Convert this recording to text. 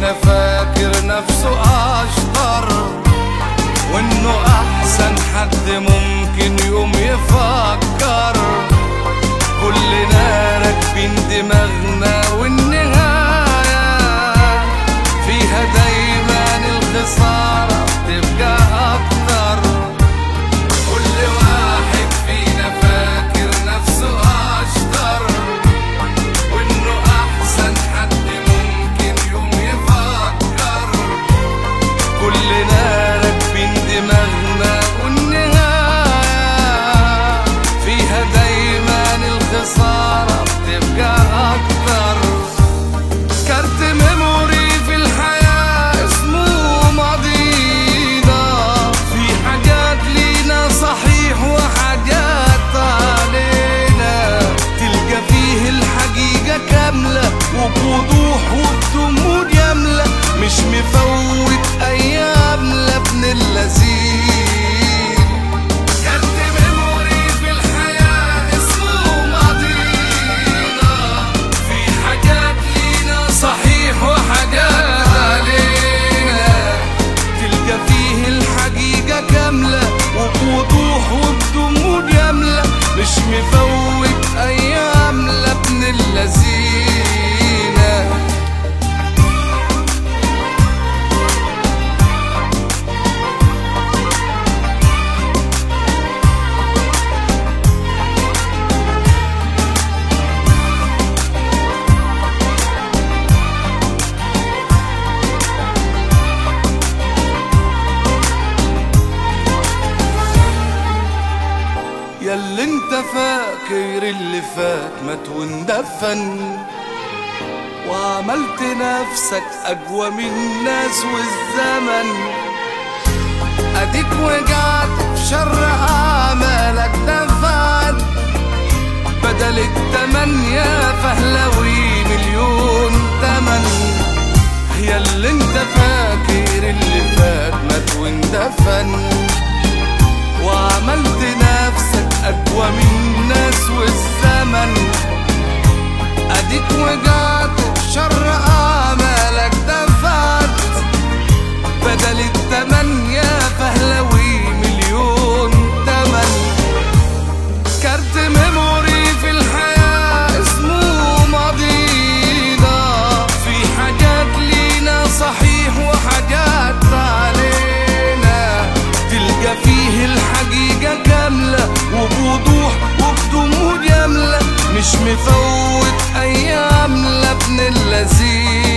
فينا فاكر نفسه أشطر، وإنه أحسن حد ممكن يوم يفكر. كلنا راكبين دماغنا والنهاية فيها دايما الخسارة بتبقى أكتر. كل واحد فينا فاكر نفسه أشطر، وإنه أحسن حد ممكن يوم يفكر. كلنا راكبين دماغنا والنهاية فيها دايما الخسارة بتبقى أكتر. كارت ميموري في الحياة اسمه ماضينا، في حاجات لينا صحيح وحاجات علينا. تلقى فيه الحقيقة كاملة وبوضوح وبدموع يملى، مش مفوت أيام لابن اللذين. وبوضوح وبدموع يملى، مش مفوت أيام لابن اللذين. ياللي انت فاكر اللي فات مات واندفن، وعملت نفسك اقوى من الناس والزمن. اديك وقعت في شر اعمالك دفن، بدل التمانية فهلوي مليون تمن. ياللي انت فاكر اللي فات مات واندفن، وعملت نفسك أقوى من الناس والزمن. أديك وقعت في شر أعمالك دفعت، بدل التمانية فهلوي مليون تمن. كارت ميموري في الحياة اسمه ماضينا، في حاجات لينا صحيح وحاجات علينا. تلقى فيه الحقيقة كاملة وبوضوح وبدموع يملى، مش مفوت أيام لابن اللذين.